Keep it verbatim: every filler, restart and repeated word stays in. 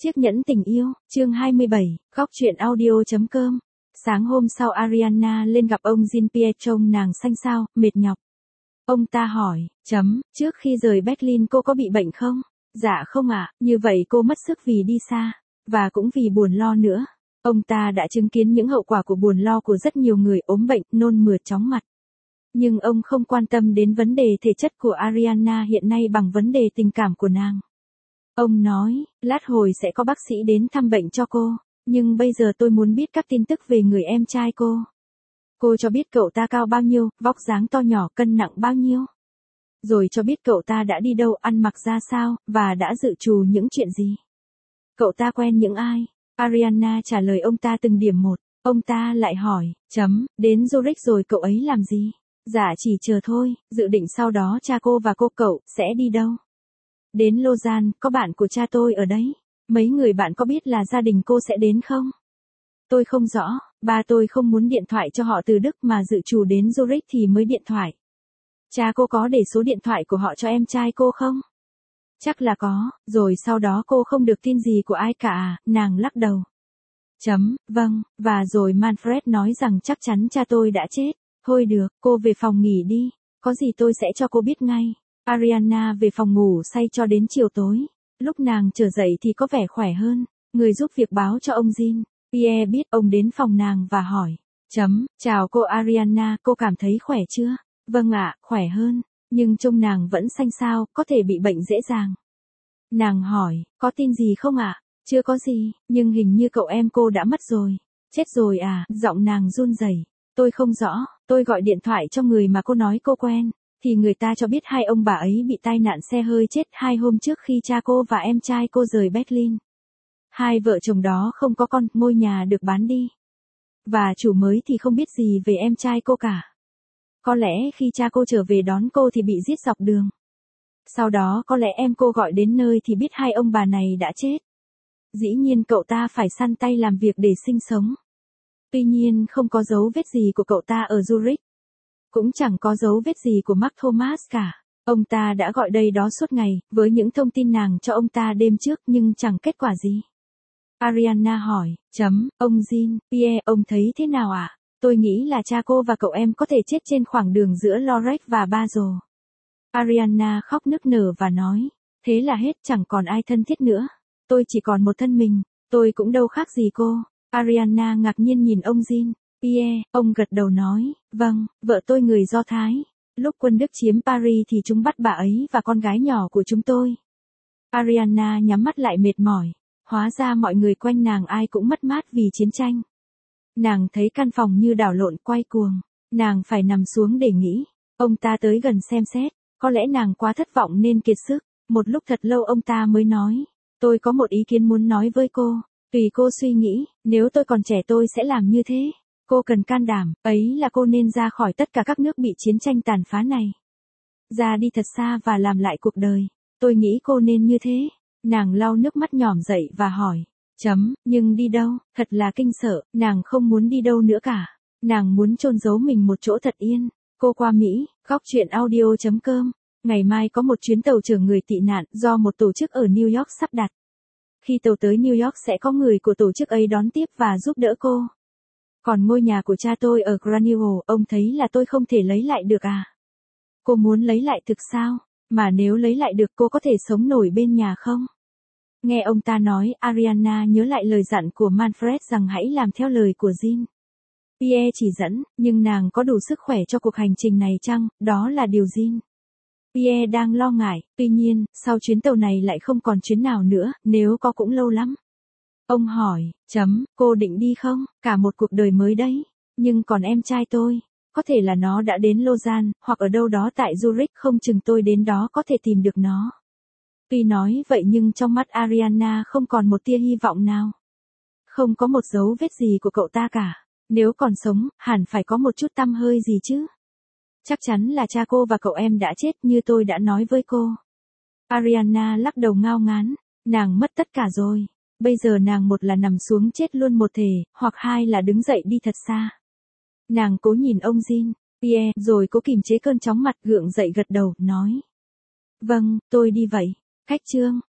Chiếc nhẫn tình yêu, chương hai mươi bảy, góc truyện audio.com. Sáng hôm sau Ariana lên gặp ông Jean-Pierre trông nàng xanh xao, mệt nhọc. Ông ta hỏi, chấm, trước khi rời Berlin cô có bị bệnh không? Dạ không ạ, như vậy cô mất sức vì đi xa, và cũng vì buồn lo nữa. Ông ta đã chứng kiến những hậu quả của buồn lo của rất nhiều người ốm bệnh, nôn mửa chóng mặt. Nhưng ông không quan tâm đến vấn đề thể chất của Ariana hiện nay bằng vấn đề tình cảm của nàng. Ông nói, lát hồi sẽ có bác sĩ đến thăm bệnh cho cô, nhưng bây giờ tôi muốn biết các tin tức về người em trai cô. Cô cho biết cậu ta cao bao nhiêu, vóc dáng to nhỏ, cân nặng bao nhiêu. Rồi cho biết cậu ta đã đi đâu, ăn mặc ra sao, và đã dự trù những chuyện gì. Cậu ta quen những ai? Ariana trả lời ông ta từng điểm một. Ông ta lại hỏi, chấm, đến Zurich rồi cậu ấy làm gì? Dạ chỉ chờ thôi, dự định sau đó cha cô và cô cậu sẽ đi đâu? Đến Lausanne, có bạn của cha tôi ở đấy. Mấy người bạn có biết là gia đình cô sẽ đến không? Tôi không rõ, ba tôi không muốn điện thoại cho họ từ Đức mà dự trù đến Zurich thì mới điện thoại. Cha cô có để số điện thoại của họ cho em trai cô không? Chắc là có, rồi sau đó cô không được tin gì của ai cả, nàng lắc đầu. Chấm, vâng, và rồi Manfred nói rằng chắc chắn cha tôi đã chết. Thôi được, cô về phòng nghỉ đi, có gì tôi sẽ cho cô biết ngay. Ariana về phòng ngủ say cho đến chiều tối. Lúc nàng trở dậy thì có vẻ khỏe hơn. Người giúp việc báo cho ông Jean. Pierre biết ông đến phòng nàng và hỏi. Chấm, chào cô Ariana, cô cảm thấy khỏe chưa? Vâng ạ, khỏe hơn. Nhưng trông nàng vẫn xanh xao, có thể bị bệnh dễ dàng. Nàng hỏi, có tin gì không ạ? Chưa có gì, nhưng hình như cậu em cô đã mất rồi. Chết rồi à, giọng nàng run rẩy. Tôi không rõ, tôi gọi điện thoại cho người mà cô nói cô quen. Thì người ta cho biết hai ông bà ấy bị tai nạn xe hơi chết hai hôm trước khi cha cô và em trai cô rời Berlin. Hai vợ chồng đó không có con, ngôi nhà được bán đi. Và chủ mới thì không biết gì về em trai cô cả. Có lẽ khi cha cô trở về đón cô thì bị giết dọc đường. Sau đó có lẽ em cô gọi đến nơi thì biết hai ông bà này đã chết. Dĩ nhiên cậu ta phải săn tay làm việc để sinh sống. Tuy nhiên không có dấu vết gì của cậu ta ở Zurich. Cũng chẳng có dấu vết gì của Mark Thomas cả. Ông ta đã gọi đây đó suốt ngày, với những thông tin nàng cho ông ta đêm trước nhưng chẳng kết quả gì. Ariana hỏi, chấm, ông Jean, Pierre, ông thấy thế nào ạ? À? Tôi nghĩ là cha cô và cậu em có thể chết trên khoảng đường giữa Lorette và Basel. Ariana khóc nức nở và nói, thế là hết, chẳng còn ai thân thiết nữa. Tôi chỉ còn một thân mình, tôi cũng đâu khác gì cô. Ariana ngạc nhiên nhìn ông Jean. Pierre, ông gật đầu nói, vâng, vợ tôi người Do Thái. Lúc quân Đức chiếm Paris thì chúng bắt bà ấy và con gái nhỏ của chúng tôi. Ariana nhắm mắt lại mệt mỏi. Hóa ra mọi người quanh nàng ai cũng mất mát vì chiến tranh. Nàng thấy căn phòng như đảo lộn quay cuồng. Nàng phải nằm xuống để nghĩ. Ông ta tới gần xem xét. Có lẽ nàng quá thất vọng nên kiệt sức. Một lúc thật lâu ông ta mới nói. Tôi có một ý kiến muốn nói với cô. Tùy cô suy nghĩ, nếu tôi còn trẻ tôi sẽ làm như thế. Cô cần can đảm, ấy là cô nên ra khỏi tất cả các nước bị chiến tranh tàn phá này. Ra đi thật xa và làm lại cuộc đời. Tôi nghĩ cô nên như thế. Nàng lau nước mắt nhỏm dậy và hỏi. Chấm, nhưng đi đâu? Thật là kinh sợ, nàng không muốn đi đâu nữa cả. Nàng muốn chôn giấu mình một chỗ thật yên. Cô qua Mỹ, góc truyện audio.com. Ngày mai có một chuyến tàu chở người tị nạn do một tổ chức ở New York sắp đặt. Khi tàu tới New York sẽ có người của tổ chức ấy đón tiếp và giúp đỡ cô. Còn ngôi nhà của cha tôi ở Granuel, ông thấy là tôi không thể lấy lại được à? Cô muốn lấy lại thực sao? Mà nếu lấy lại được cô có thể sống nổi bên nhà không? Nghe ông ta nói, Ariana nhớ lại lời dặn của Manfred rằng hãy làm theo lời của Jean. Pierre chỉ dẫn, nhưng nàng có đủ sức khỏe cho cuộc hành trình này chăng? Đó là điều Jean. Pierre đang lo ngại, tuy nhiên, sau chuyến tàu này lại không còn chuyến nào nữa, nếu có cũng lâu lắm. Ông hỏi, chấm, cô định đi không? Cả một cuộc đời mới đấy. Nhưng còn em trai tôi, có thể là nó đã đến Lausanne, hoặc ở đâu đó tại Zurich, không chừng tôi đến đó có thể tìm được nó. Tuy nói vậy nhưng trong mắt Ariana không còn một tia hy vọng nào. Không có một dấu vết gì của cậu ta cả. Nếu còn sống, hẳn phải có một chút tăm hơi gì chứ. Chắc chắn là cha cô và cậu em đã chết như tôi đã nói với cô. Ariana lắc đầu ngao ngán. Nàng mất tất cả rồi. Bây giờ nàng một là nằm xuống chết luôn một thể, hoặc hai là đứng dậy đi thật xa. Nàng cố nhìn ông Jean, Pierre, rồi cố kìm chế cơn chóng mặt gượng dậy gật đầu, nói. Vâng, tôi đi vậy. Cách chương.